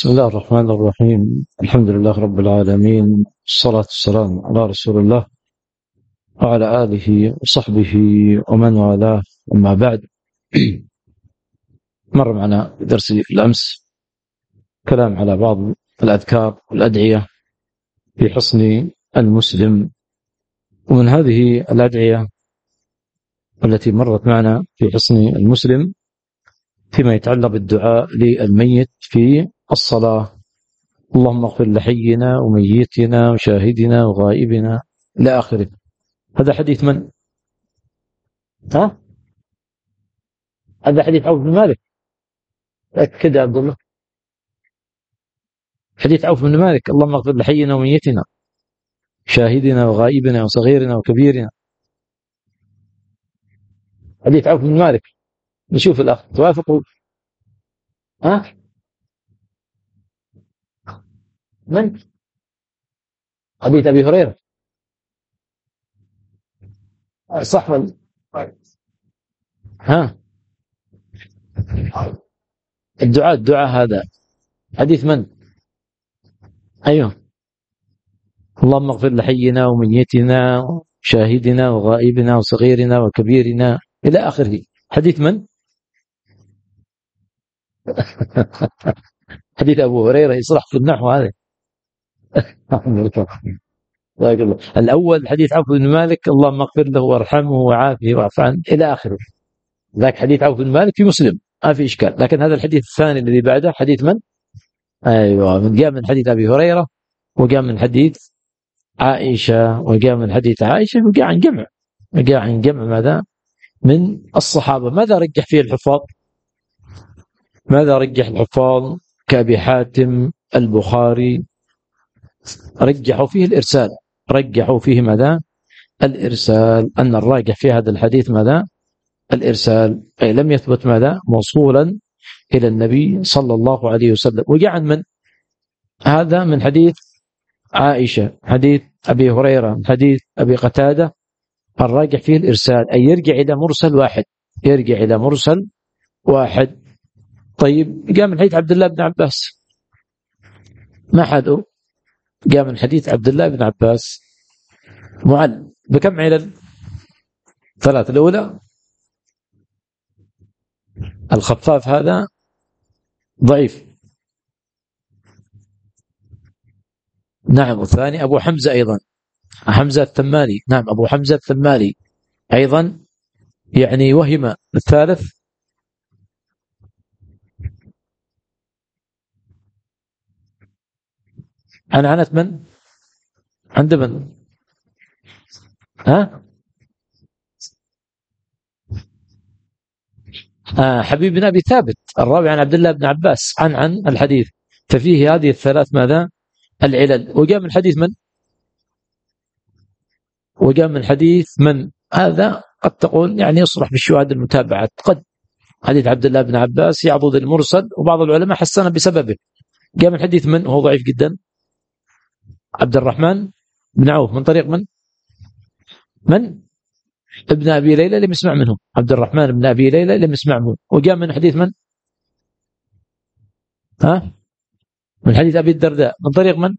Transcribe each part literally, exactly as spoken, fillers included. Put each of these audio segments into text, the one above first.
بسم الله الرحمن الرحيم. الحمد لله رب العالمين، الصلاة والسلام على رسول الله وعلى آله وصحبه ومن والاه. أما بعد، مر معنا درس الأمس كلام على بعض الأذكار والأدعية في حصن المسلم، ومن هذه الأدعية التي مرت معنا في حصن المسلم فيما يتعلق بالدعاء للميت في الصلاة: اللهم اغفر لحينا وميتنا وشاهدنا وغائبنا إلى آخره. هذا حديث من؟ ها؟ هذا حديث عوف بن مالك. أكد يا عبد الله، حديث عوف بن مالك: اللهم اغفر لحينا وميتنا شاهدنا وغائبنا وصغيرنا وكبيرنا. حديث عوف بن مالك. نشوف الأخ توافقوا. ها؟ من؟ حديث أبي هريرة. صح ولا؟ ها؟ الدعاء الدعاء هذا حديث من؟ أيوه. اللهم اغفر لحينا وميتنا وشاهدنا وغائبنا وصغيرنا وكبيرنا إلى آخره. حديث من؟ حديث أبو هريرة. يصلح في النحو هذا. الأول حديث عوف بن مالك: اللهم اغفر له وارحمه وعافه واعف عنه إلى آخره. ذاك حديث عوف بن مالك في مسلم، ما في إشكال. لكن هذا الحديث الثاني الذي بعده حديث من؟ أيوة، من جاء من حديث أبي هريرة، وجاء من حديث عائشة، وجاء من حديث عائشة، وجاء عن جمع وجاء عن جمع ماذا؟ من الصحابة. ماذا رجح فيه الحفاظ؟ ماذا رجح الحفاظ كأبي حاتم البخاري؟ رجحوا فيه الإرسال. رجحوا فيه ماذا؟ الإرسال. أن الراجح في هذا الحديث ماذا؟ الإرسال، أي لم يثبت ماذا؟ موصولا إلى النبي صلى الله عليه وسلم. وجاء عن من؟ هذا من حديث عائشة، حديث أبي هريرة، حديث أبي قتادة. الراجح فيه الإرسال، أي يرجع إلى مرسل واحد. يرجع إلى مرسل واحد. طيب، جاء من حديث عبد الله بن عباس. ما حده؟ جاء من حديث عبد الله بن عباس معل بكم علل؟ ثلاث. الأولى الخفاف، هذا ضعيف. نعم. والثاني أبو حمزة أيضا، حمزة الثمالي. نعم، أبو حمزة الثمالي أيضا يعني وهم. الثالث عن عنت من؟ عند من؟ ها؟ آه حبيب بن أبي ثابت الراوي عن عبد الله بن عباس عن عن الحديث. ففيه هذه الثلاث ماذا؟ العلل. وجاء من حديث من؟ وجاء من حديث من؟ هذا قد تقول يعني يصلح بالشواهد المتابعات. قد حديث عبد الله بن عباس يعضد المرسل، وبعض العلماء حسن بسببه. جاء من حديث من؟ وهو ضعيف جدا: عبد الرحمن بن عوف. من طريق من؟ من؟ ابن أبي ليلى لم يسمع منهم. عبد الرحمن بن أبي ليلى لم يسمع منه. وجاء من حديث من؟ ها؟ من حديث أبي الدرداء. من طريق من؟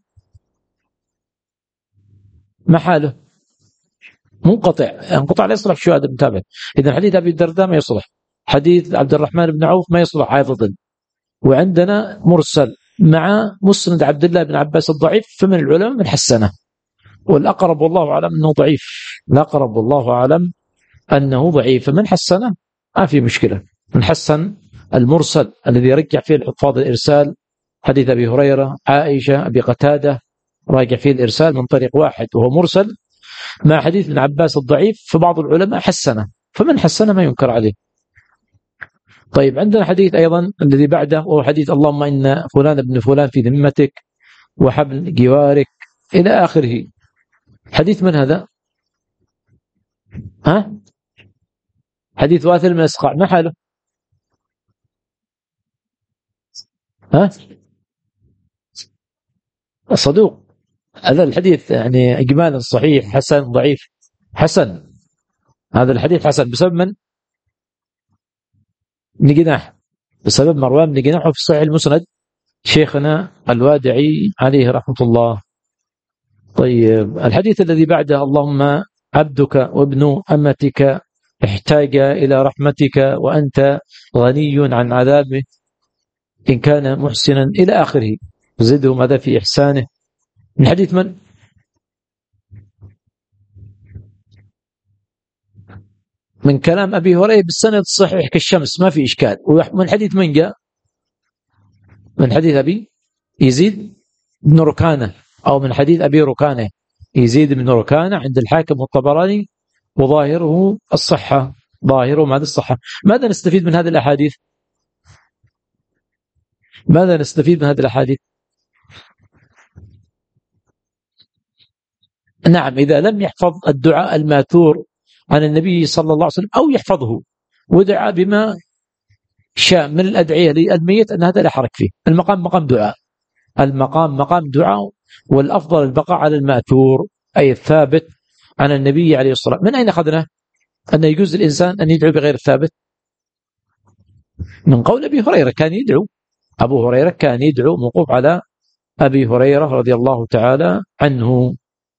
ما حاله؟ منقطع. انقطع لا يصلح شهادة المتابعة. إذا حديث أبي الدرداء ما يصلح، حديث عبد الرحمن بن عوف ما يصلح أيضا. وعندنا مرسل مع مسند عبد الله بن عباس الضعيف، فمن العلماء من حسنه. والأقرب والله أعلم أنه ضعيف. الأقرب والله أعلم أنه ضعيف. فمن حسنه ما في مشكلة. من حسن المرسل الذي رجع فيه الحفاظ الإرسال: حديث أبي هريرة، عائشة، أبي قتادة، راجع فيه الإرسال من طريق واحد وهو مرسل، مع حديث ابن عباس الضعيف، فبعض العلماء حسنه. فمن حسنه ما ينكر عليه. طيب، عندنا حديث أيضا الذي بعده، وهو حديث: اللهم إن فلان ابن فلان في ذمتك وحبل جوارك إلى آخره. حديث من هذا؟ ها؟ حديث واثل من الأسقاع. ما حاله؟ ها؟ الصدوق. هذا الحديث يعني إجمالا صحيح، حسن، ضعيف. حسن. هذا الحديث حسن بسبب من؟ ابن جناح. بسبب مروان بن جناح. وفي صحيح المسند شيخنا الوادعي عليه رحمة الله. طيب الحديث الذي بعده: اللهم عبدك وابن أمتك احتاج إلى رحمتك وأنت غني عن عذابه إن كان محسنا إلى آخره، زده ماذا في إحسانه. من حديث من؟ من كلام أبي هريرة بالسند الصحيح كالشمس ما في إشكال. ومن حديث من جاء؟ من حديث أبي يزيد بن ركانة، أو من حديث أبي ركانة يزيد بن ركانة عند الحاكم والطبراني، وظاهره الصحة، ظاهره ماذا؟ الصحة. ماذا نستفيد من هذه الأحاديث؟ ماذا نستفيد من هذه الأحاديث؟ نعم، إذا لم يحفظ الدعاء الماثور عن النبي صلى الله عليه وسلم أو يحفظه ودعا بما شاء من الأدعية للميت، أن هذا لا حرج فيه. المقام مقام دعاء، المقام مقام دعاء، والأفضل البقاء على الماثور أي الثابت عن النبي عليه الصلاة والسلام. من أين أخذنا أن يجوز الإنسان أن يدعو بغير الثابت؟ من قول أبي هريرة كان يدعو، أبو هريرة كان يدعو، موقوف على أبي هريرة رضي الله تعالى عنه.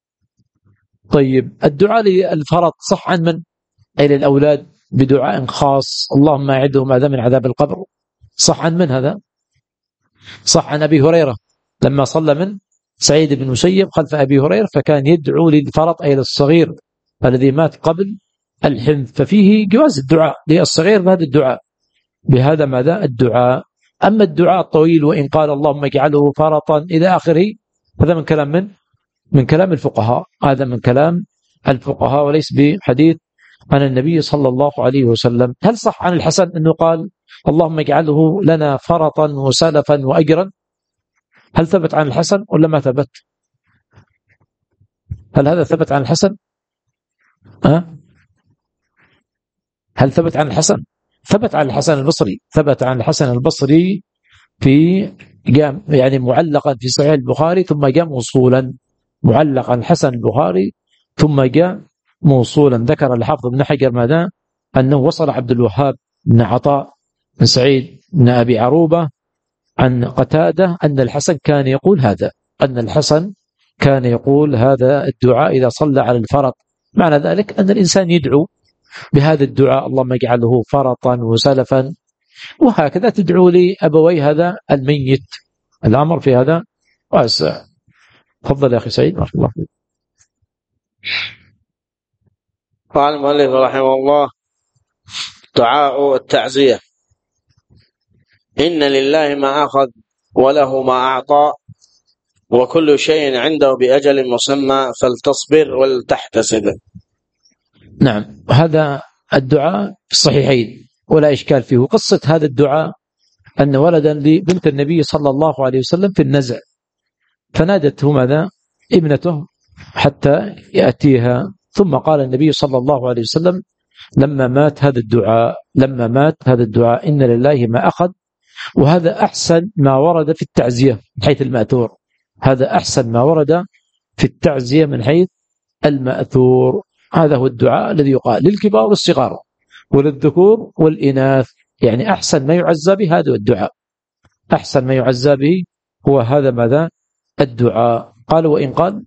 طيب الدعاء للفرط صح عن من؟ أي للأولاد بدعاء خاص: اللهم أعدهم هذا من عذاب القبر، صح عن من هذا؟ صح عن أبي هريرة لما صلى من سعيد بن مسيب خلف أبي هريرة، فكان يدعو للفرط أي للصغير الذي مات قبل الحنث، ففيه جواز الدعاء للصغير بهذا الدعاء، بهذا ماذا؟ الدعاء. أما الدعاء الطويل وإن قال اللهم اجعله فرطا إلى آخره، هذا من كلام من؟ من كلام الفقهاء، هذا من كلام الفقهاء وليس بحديث عن النبي صلى الله عليه وسلم. هل صح عن الحسن أنه قال اللهم اجعله لنا فرطا وسلفا وأجرا؟ هل ثبت عن الحسن ولا ما ثبت؟ هل هذا ثبت عن الحسن؟ أه؟ هل ثبت عن الحسن؟ ثبت عن الحسن البصري، ثبت عن الحسن البصري في جام يعني معلقا في صحيح البخاري، ثم جاء موصولا، معلق عن الحسن البخاري ثم جاء موصولا. ذكر الحافظ بن حجر ماذا؟ أنه وصل عبد الوهاب بن عطاء بن سعيد بن أبي عروبة عن قتادة أن الحسن كان يقول هذا، أن الحسن كان يقول هذا الدعاء إذا صلى على الفرط. معنى ذلك أن الإنسان يدعو بهذا الدعاء: اللهم اجعله فرطا وسلفا، وهكذا تدعو لأبوي هذا الميت. الأمر في هذا واسع. تفضل يا أخي سعيد بارك الله فيك. قال المؤلف رحمه الله: دعاء التعزية: إن لله ما أخذ وله ما أعطى وكل شيء عنده بأجل مسمى فلتصبر ولتحتسب. نعم، هذا الدعاء في الصحيحين ولا إشكال فيه. قصة هذا الدعاء أن ولدا لبنت النبي صلى الله عليه وسلم في النزع، فنادته ماذا؟ ابنته حتى يأتيها، ثم قال النبي صلى الله عليه وسلم لما مات هذا الدعاء، لما مات هذا الدعاء: إن لله ما أخذ. وهذا أحسن ما ورد في التعزية من حيث المأثور، هذا أحسن ما ورد في التعزية من حيث المأثور. هذا هو الدعاء الذي يقال للكبار والصغار وللذكور والإناث، يعني أحسن ما يعزى به هذا الدعاء، أحسن ما يعزى به هو هذا ماذا؟ الدعاء. قال وإن قال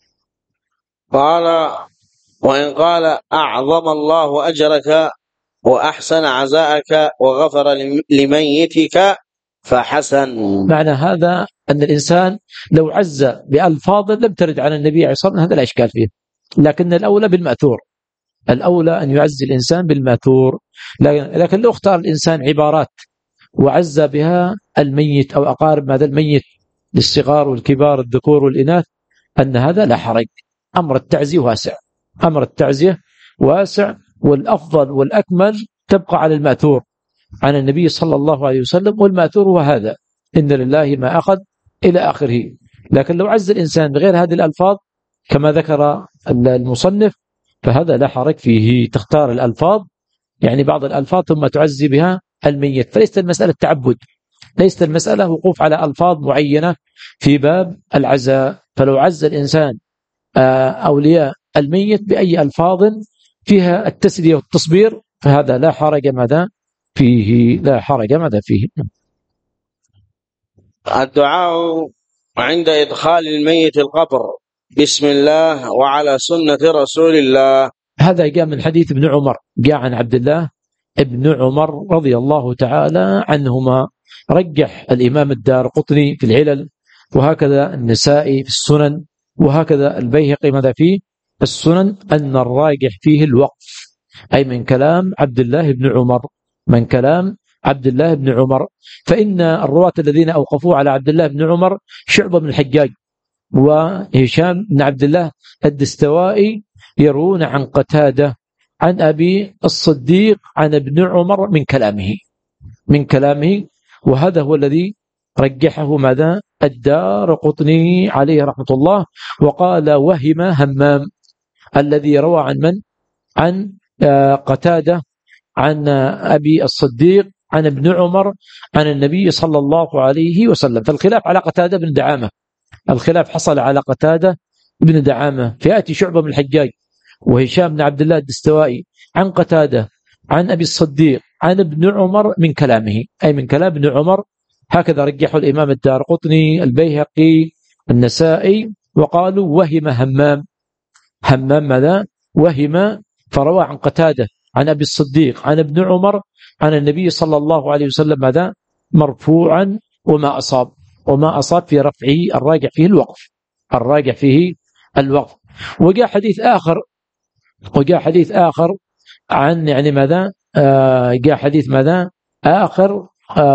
قال وإن قال أعظم الله أجرك وأحسن عزاءك وغفر لميتك فحسن. معنى هذا أن الإنسان لو عز بألفاظ لم ترد عن النبي عليه الصلاة والسلام هذا لا إشكال فيه، لكن الأولى بالمأثور، الأولى أن يعز الإنسان بالمأثور. لكن لو اختار الإنسان عبارات وعز بها الميت أو أقارب هذا الميت للصغار والكبار الذكور والإناث، أن هذا لا حرج. أمر التعزية واسع، أمر التعزية واسع، والأفضل والأكمل تبقى على المأثور عن النبي صلى الله عليه وسلم، والمأثور هو هذا: إن لله ما أخذ إلى آخره. لكن لو عز الإنسان بغير هذه الألفاظ كما ذكر المصنف فهذا لا حرج فيه. تختار الألفاظ، يعني بعض الألفاظ ثم تعزي بها الميت، فليست المسألة تعبد، ليست المسألة وقوف على ألفاظ معينة في باب العزاء. فلو عز الإنسان أولياء الميت بأي ألفاظ فيها التسلية والتصبير فهذا لا حرج ماذا فيه، لا حرج ماذا فيه. الدعاء عند إدخال الميت القبر بسم الله وعلى سنة رسول الله. هذا جاء من حديث ابن عمر، جاء عن عبد الله ابن عمر رضي الله تعالى عنهما. رجح الإمام الدارقطني في العلل، وهكذا النسائي في السنن، وهكذا البيهقي ماذا فيه السنن، أن الراجح فيه الوقف، أي من كلام عبد الله بن عمر، من كلام عبد الله بن عمر. فإن الرواة الذين أوقفوا على عبد الله بن عمر شعبة بن الحجاج وهشام بن عبد الله الدستوائي يروون عن قتادة عن أبي الصديق عن ابن عمر من كلامه من كلامه وهذا هو الذي رجحه ماذا الدارقطني عليه رحمة الله. وقال وهم همام الذي روى عن من عن قتادة عن أبي الصديق عن ابن عمر عن النبي صلى الله عليه وسلم. فالخلاف على قتادة بن دعامة، الخلاف حصل على قتادة بن دعامة. فيأتي شعبة بن الحجاج وهشام بن عبد الله الدستوائي عن قتادة عن أبي الصديق عن ابن عمر من كلامه، أي من كلام ابن عمر. هكذا رجحوا الإمام الدارقطني البيهقي النسائي، وقالوا وهم همام همام ماذا وهم، فروى عن قتادة عن أبي الصديق عن ابن عمر عن النبي صلى الله عليه وسلم ماذا مرفوعا وما أصاب وما أصاب في رفعه الراجع فيه الوقف الراجع فيه الوقف. وجاء حديث آخر وجاء حديث آخر عن يعني ماذا آه جاء حديث ماذا آخر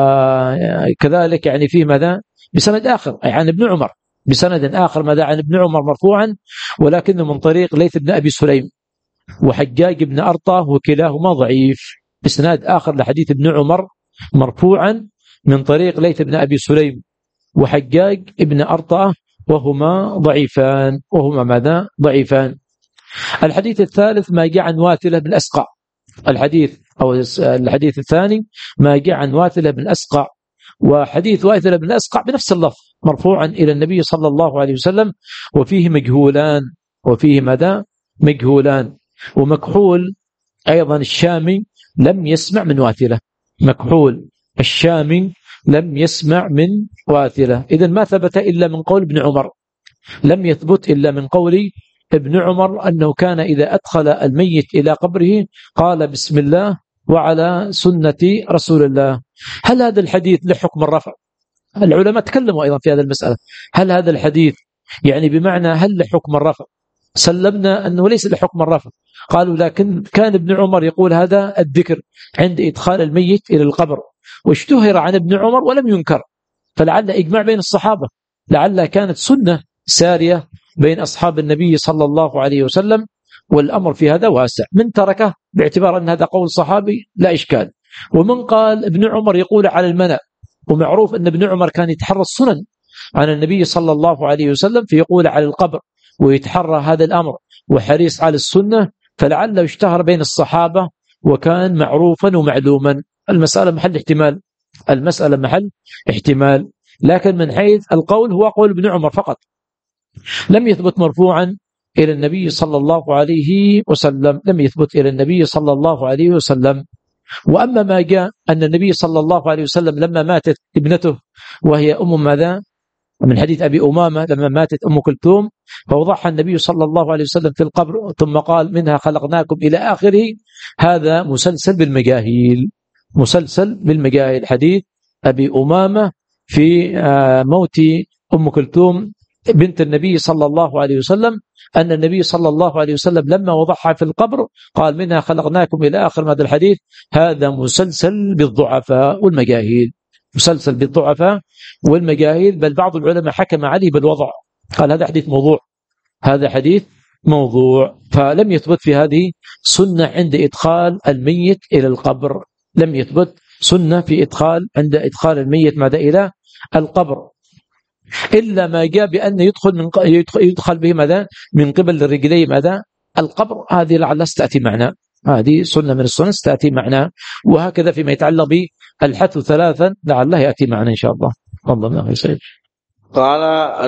آه كذلك يعني فيه ماذا بسند آخر أي عن ابن عمر بسند آخر ماذا عن ابن عمر مرفوعا، ولكنه من طريق ليث بن أبي سليم وحجاج بن أرطى وكلاهما ضعيف. بسند آخر لحديث ابن عمر مرفوعا من طريق ليث بن أبي سليم وحجاج بن أرطى وهما ضعيفان وهما ماذا ضعيفان. الحديث الثالث ما جاء عن واثلة بن أسقع، الحديث أو الحديث الثاني ما جاء عن واثلة بن أسقع، وحديث واثلة بن أسقع بنفس اللفظ مرفوعا إلى النبي صلى الله عليه وسلم، وفيه مجهولان وفيه ماذا مجهولان. ومكحول أيضا الشامي لم يسمع من واثلة، مكحول الشامي لم يسمع من واثلة. إذن ما ثبت إلا من قول ابن عمر، لم يثبت إلا من قول ابن عمر أنه كان إذا أدخل الميت إلى قبره قال بسم الله وعلى سنة رسول الله. هل هذا الحديث له حكم الرفع؟ العلماء تكلموا أيضا في هذا المسألة، هل هذا الحديث يعني بمعنى هل له حكم الرفع؟ سلمنا أنه ليس له حكم الرفع، قالوا لكن كان ابن عمر يقول هذا الذكر عند إدخال الميت إلى القبر، واشتهر عن ابن عمر ولم ينكر، فلعل إجماع بين الصحابة، لعل كانت سنة سارية بين أصحاب النبي صلى الله عليه وسلم، والأمر في هذا واسع. من تركه باعتبار أن هذا قول صحابي لا إشكال، ومن قال ابن عمر يقول على المنع، ومعروف أن ابن عمر كان يتحرى السنن عن النبي صلى الله عليه وسلم فيقول على القبر ويتحرى هذا الأمر وحريص على السنة، فلعله اشتهر بين الصحابة وكان معروفا ومعلوما. المسألة محل احتمال المسألة محل احتمال لكن من حيث القول هو قول ابن عمر فقط، لم يثبت مرفوعا إلى النبي صلى الله عليه وسلم لم يثبت إلى النبي صلى الله عليه وسلم. وأما ما جاء أن النبي صلى الله عليه وسلم لما ماتت ابنته وهي أم ماذا من حديث أبي أمامة لما ماتت أم كلثوم فوضعها النبي صلى الله عليه وسلم في القبر ثم قال منها خلقناكم إلى آخره، هذا مسلسل بالمجاهيل مسلسل بالمجاهيل حديث أبي أمامة في موت أم كلثوم بنت النبي صلى الله عليه وسلم، أن النبي صلى الله عليه وسلم لما وضعها في القبر قال منها خلقناكم إلى آخر هذا الحديث، هذا مسلسل بالضعفاء والمجاهيل مسلسل بالضعفاء والمجاهيل. بل بعض العلماء حكم عليه بالوضع، قال هذا حديث موضوع هذا حديث موضوع. فلم يثبت في هذه سنة عند إدخال الميت إلى القبر، لم يثبت سنة في إدخال عند إدخال الميت ماذا إلى القبر، إلا ما جاء بأن يدخل من يدخل به ماذا من قبل الرجلين ماذا القبر، هذه لعلها ستأتي معنا، هذه سنة من السنن ستأتي معنا. وهكذا فيما يتعلق بالحث ثلاثا لعله يأتي معنا إن شاء الله. الله ما يسعد. قال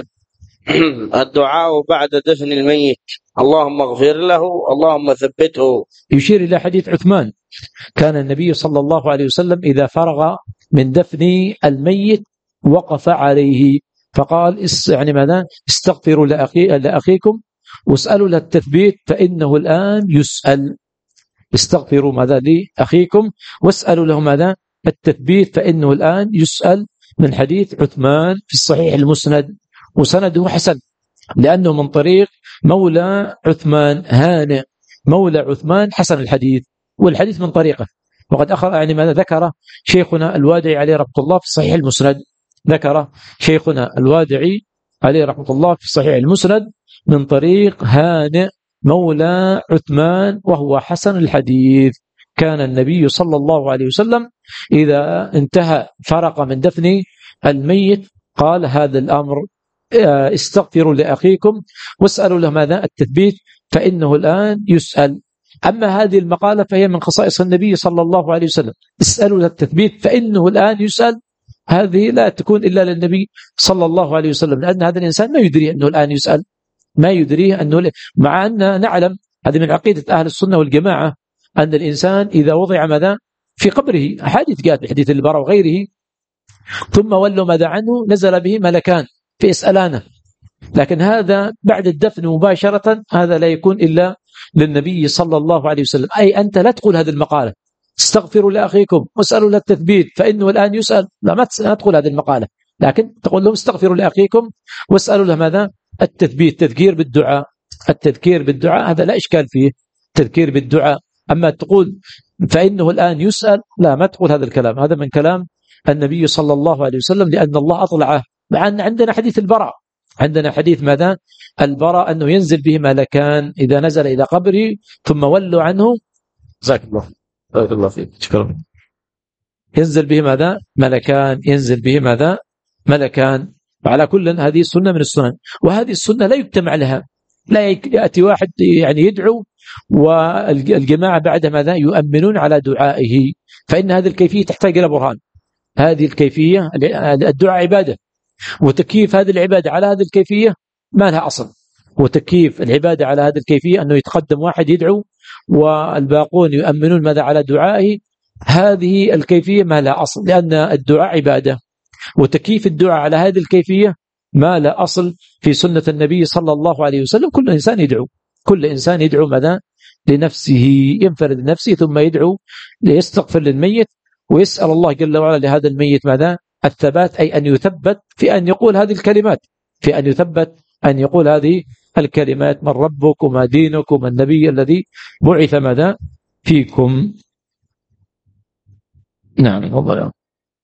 الدعاء بعد دفن الميت اللهم اغفر له اللهم ثبته، يشير إلى حديث عثمان كان النبي صلى الله عليه وسلم إذا فرغ من دفن الميت وقف عليه فقال يعني ماذا؟ استغفروا لأخي لأخيكم واسألوا له التثبيت فإنه الآن يسأل. استغفروا ماذا لأخيكم واسألوا له ماذا؟ التثبيت فإنه الآن يسأل، من حديث عثمان في الصحيح المسند، وسنده حسن لأنه من طريق مولى عثمان هانئ مولى عثمان حسن الحديث، والحديث من طريقه. وقد أخر يعني ماذا ذكر شيخنا الوادعي عليه رحمة الله في الصحيح المسند، ذكر شيخنا الوادعي عليه رحمة الله في الصحيح المسند من طريق هانئ مولى عثمان وهو حسن الحديث. كان النبي صلى الله عليه وسلم إذا انتهى فرق من دفن الميت قال هذا الأمر استغفروا لأخيكم واسألوا له ماذا؟ التثبيت فإنه الآن يسأل. أما هذه المقالة فهي من خصائص النبي صلى الله عليه وسلم، اسألوا له التثبيت فإنه الآن يسأل، هذه لا تكون إلا للنبي صلى الله عليه وسلم، لأن هذا الإنسان ما يدري أنه الآن يسأل، ما يدريه أنه، مع أن نعلم هذه من عقيدة أهل السنة والجماعة أن الإنسان إذا وضع ماذا؟ في قبره، أحاديث قالت بحديث البراء وغيره، ثم ولوا ماذا عنه نزل به ملكان فيسألانه، لكن هذا بعد الدفن مباشرة هذا لا يكون إلا للنبي صلى الله عليه وسلم. أي أنت لا تقول هذه المقالة استغفروا لأخيكم واسألوا له التثبيت فإنه الآن يسأل، لا ما تقول هذه المقالة، لكن تقول لهم استغفروا لأخيكم واسألوا له ماذا؟ التثبيت، تذكير بالدعاء، التذكير بالدعاء هذا لا إشكال فيه، تذكير بالدعاء. أما تقول فإنه الآن يسأل، لا ما تقول هذا الكلام، هذا من كلام النبي صلى الله عليه وسلم لأن الله أطلعه. مع أن عندنا حديث البراء، عندنا حديث ماذا؟ البراء أنه ينزل به ملكان إذا نزل إلى قبره ثم ولوا عنه، جزاك الله بارك الله فيك شكرا، ينزل به ماذا؟ ملكان، ينزل به ماذا؟ ملكان. وعلى كل هذه السنة من السنن، وهذه السنة لا يجتمع لها، لا يأتي واحد يعني يدعو والجماعة بعد ماذا؟ يؤمنون على دعائه، فإن هذه الكيفية تحتاج إلى برهان. هذه الكيفية الدعاء عبادة، وتكييف هذه العبادة على هذه الكيفية ما لها أصل، وتكييف العبادة على هذه الكيفية أنه يتقدم واحد يدعو والباقون يؤمنون ماذا؟ على دعائه، هذه الكيفية ما لها أصل، لأن الدعاء عبادة، وتكييف الدعاء على هذه الكيفية ما لا أصل في سنة النبي صلى الله عليه وسلم. كل إنسان يدعو، كل إنسان يدعو ماذا؟ لنفسه، ينفرد لنفسه ثم يدعو ليستغفر للميت ويسأل الله جل وعلا لهذا الميت ماذا؟ الثبات، أي أن يثبت في أن يقول هذه الكلمات، في أن يثبت أن يقول هذه الكلمات: من ربك وما دينك وما النبي الذي بعث ماذا؟ فيكم. نعم تفضل.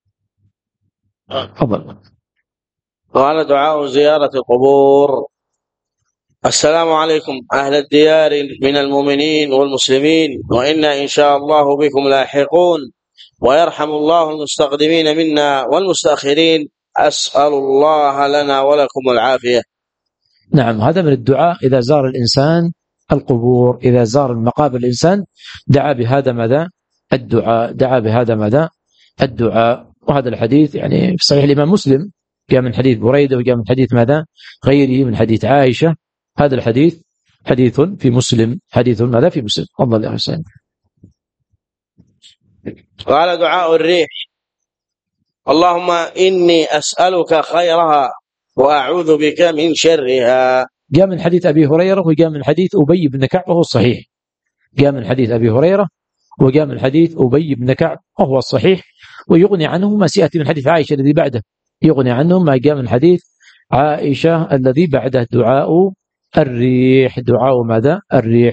تفضل. قال دعاء زيارة القبور: السلام عليكم أهل الديار من المؤمنين والمسلمين، وإنا إن شاء الله بكم لاحقون، ويرحم الله المستقدمين منا والمستأخرين، أسأل الله لنا ولكم العافية. نعم، هذا من الدعاء إذا زار الإنسان القبور، إذا زار المقابر الإنسان دعا بهذا ماذا؟ الدعاء، دعا بهذا ماذا؟ الدعاء. وهذا الحديث يعني في صحيح الإمام مسلم، جاء من حديث بريدة وجاء من حديث ماذا؟ غيره من حديث عائشة. هذا الحديث حديث في مسلم، حديث ماذا؟ في مسلم. تفضل يا حسين. قال دعاء الريح: اللهم إني أسألك خيرها وأعوذ بك من شرها. جاء من حديث أبي هريرة وجاء من حديث أبي بن كعب وهو الصحيح، جاء من حديث أبي هريرة وجاء من حديث أبي بن كعب وهو الصحيح، ويغني عنه ما سيأتي من حديث عائشة الذي بعده، يغني عنه ما جاء من حديث عائشة الذي بعده. دعاء الريح، دعاء ماذا؟ الريح.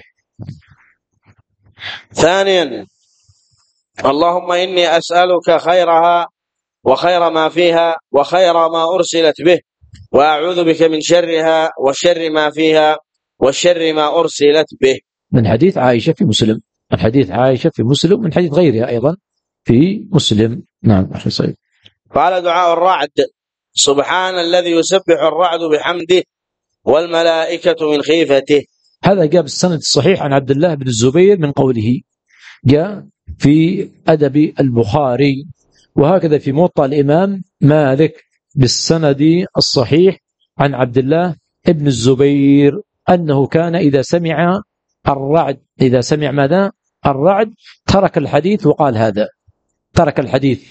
ثانيا: اللهم إني أسألك خيرها وخير ما فيها وخير ما أرسلت به، وأعوذ بك من شرها وشر ما فيها وشر ما أرسلت به. من حديث عائشة في مسلم، من حديث عائشة في مسلم، من حديث غيرها أيضا في مسلم. نعم أخي صحيح. قال دعاء الرعد: سبحان الذي يسبح الرعد بحمده والملائكة من خيفته. هذا جاء بالسند الصحيح عن عبد الله بن الزبير من قوله، جاء في أدب البخاري، وهكذا في موطأ الإمام مالك بالسند الصحيح عن عبد الله بن الزبير أنه كان إذا سمع الرعد، إذا سمع ماذا؟ الرعد، ترك الحديث وقال هذا، ترك الحديث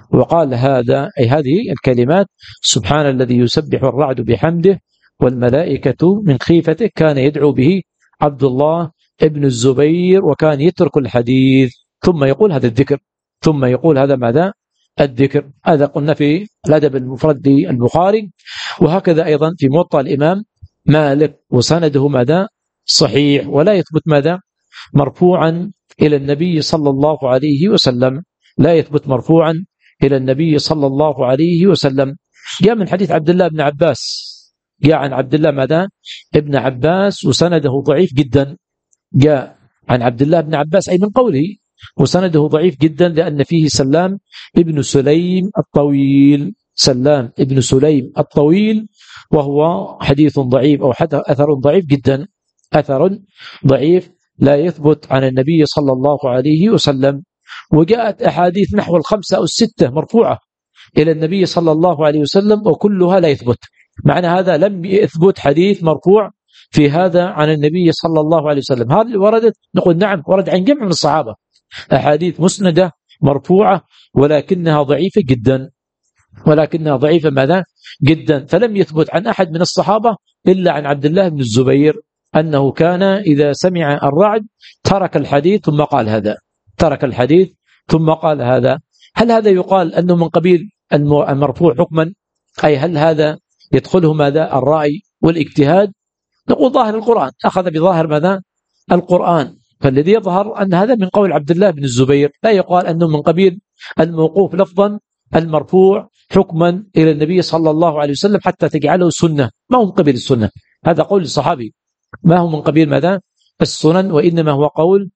وقال هذا أي هذه الكلمات: سبحان الذي يسبح الرعد بحمده والملائكة من خيفته، كان يدعو به عبد الله ابن الزبير، وكان يترك الحديث ثم يقول هذا الذكر، ثم يقول هذا ماذا؟ الذكر. هذا قلنا في الأدب المفرد البخاري، وهكذا أيضا في موطأ الإمام مالك، وسنده ماذا؟ صحيح، ولا يثبت ماذا؟ مرفوعا إلى النبي صلى الله عليه وسلم، لا يثبت مرفوعا إلى النبي صلى الله عليه وسلم. جاء من حديث عبد الله بن عباس، جاء عن عبد الله ماذا؟ ابن عباس، وسنده ضعيف جدا. جاء عن عبد الله بن عباس أي من قوله، وسنده ضعيف جدا لأن فيه سلام ابن سليم الطويل، سلام ابن سليم الطويل، وهو حديث ضعيف أو أثر ضعيف جدا، أثر ضعيف لا يثبت عن النبي صلى الله عليه وسلم. وجاءت أحاديث نحو الخمسة أو الستة مرفوعة إلى النبي صلى الله عليه وسلم وكلها لا يثبت. معنى هذا لم يثبت حديث مرفوع في هذا عن النبي صلى الله عليه وسلم. هذه وردت، نقول نعم ورد عن جمع من الصحابة أحاديث مسندة مرفوعة، ولكنها ضعيفة جدا، ولكنها ضعيفة ماذا؟ جدا. فلم يثبت عن أحد من الصحابة إلا عن عبد الله بن الزبير أنه كان إذا سمع الرعد ترك الحديث ثم قال هذا، ترك الحديث ثم قال هذا. هل هذا يقال أنه من قبيل المرفوع حكما؟ أي هل هذا يدخله ماذا؟ الرأي والاجتهاد؟ نقول ظاهر القرآن، أخذ بظاهر ماذا؟ القرآن. فالذي يظهر أن هذا من قول عبد الله بن الزبير، لا يقال أنه من قبيل الموقوف لفظا، المرفوع حكما إلى النبي صلى الله عليه وسلم حتى تجعله سنة. ما هو من قبيل السنة، هذا قول الصحابي، ما هو من قبيل ماذا؟ السنن، وإنما هو قول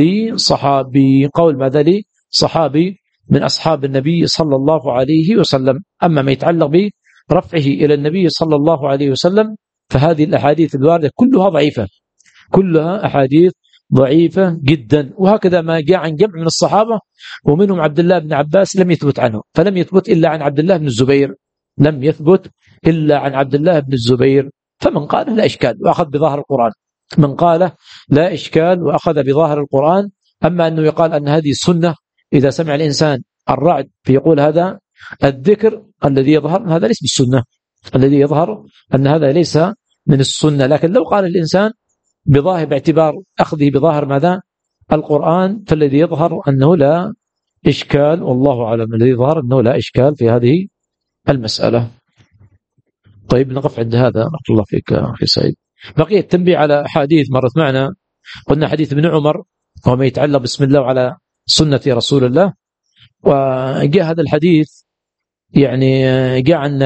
لصحابي، قول ماذا؟ لي صحابي من أصحاب النبي صلى الله عليه وسلم. أما ما يتعلق برفعه إلى النبي صلى الله عليه وسلم فهذه الأحاديث الواردة كلها ضعيفة، كلها أحاديث ضعيفة جدا. وهكذا ما جاء عن جمع من الصحابة ومنهم عبد الله بن عباس لم يثبت عنه، فلم يثبت إلا عن عبد الله بن الزبير، لم يثبت إلا عن عبد الله بن الزبير. فمن قال لا إشكال وأخذ بظاهر القرآن، من قال لا إشكال وأخذ بظاهر القرآن. أما أنه يقال أن هذه السنة إذا سمع الإنسان الرعد فيقول هذا الذكر، الذي يظهر هذا ليس بالسنة، الذي يظهر أن هذا ليس من السنة. لكن لو قال الإنسان بظاهر باعتبار أخذه بظاهر ماذا؟ القرآن، فالذي يظهر أنه لا إشكال، والله أعلم. الذي يظهر أنه لا إشكال في هذه المسألة. طيب نقف عند هذا. رحمة الله فيك أخي سعيد. بقي التنبيه على حديث مرت معنا، قلنا حديث ابن عمر وما يتعلق بسم الله وعلى سنة رسول الله. وجاء هذا الحديث يعني جاء عن،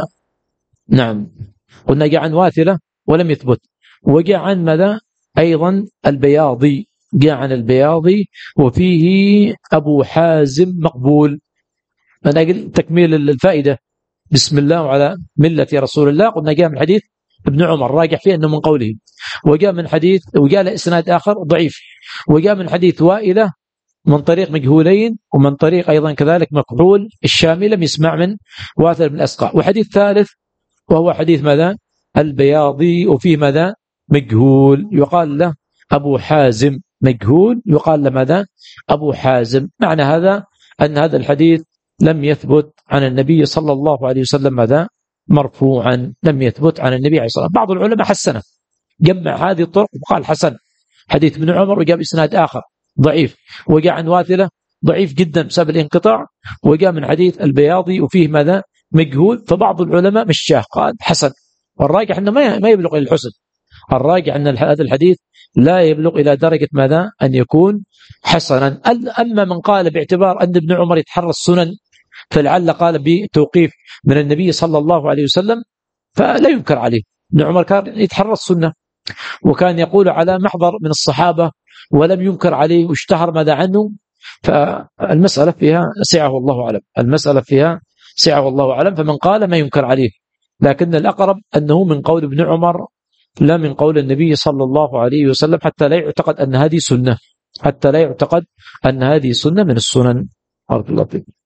نعم قلنا جاء عن واثلة ولم يثبت، وجاء عن ماذا أيضا؟ البياضي، جاء عن البياضي وفيه أبو حازم مقبول. من أجل تكميل الفائدة، بسم الله وعلى ملة رسول الله، قلنا جاء من حديث ابن عمر راجح فيه أنه من قوله، وجاء من حديث وجاء لإسناد آخر ضعيف، وجاء من حديث وائلة من طريق مجهولين، ومن طريق أيضا كذلك مكحول الشامي لم يسمع من واثل بن أسقع. وحديث ثالث وهو حديث ماذا؟ البياضي وفيه ماذا؟ مجهول يقال له أبو حازم، مجهول يقال له ماذا؟ أبو حازم. معنى هذا أن هذا الحديث لم يثبت عن النبي صلى الله عليه وسلم ماذا؟ مرفوعا، لم يثبت عن النبي عليه الصلاة والسلام. بعض العلماء حسنه، جمع هذه الطرق وقال حسن حديث ابن عمر، وجاء بإسناد آخر ضعيف، وجاء عن واثلة ضعيف جدا بسبب الانقطاع، وجاء من حديث البياضي وفيه ماذا؟ مجهول. فبعض العلماء مشاه قال حسن، والراجح أنه ما يبلغ إلى الحسن، الراجح أن هذا الحديث لا يبلغ إلى درجة ماذا؟ أن يكون حسنا. أما من قال باعتبار أن ابن عمر يتحرى السنن فلعل قال بتوقيف من النبي صلى الله عليه وسلم فلا ينكر عليه. ابن عمر كان يتحرى السنة وكان يقول على محضر من الصحابة ولم ينكر عليه واشتهر ماذا عنه. فالمسألة فيها سعة والله أعلم، المسألة فيها سعة والله أعلم. فمن قال ما ينكر عليه، لكن الأقرب أنه من قول ابن عمر لا من قول النبي صلى الله عليه وسلم، حتى لا يعتقد أن هذه سنة، حتى لا يعتقد أن هذه سنة من السنن. بارك الله فيك.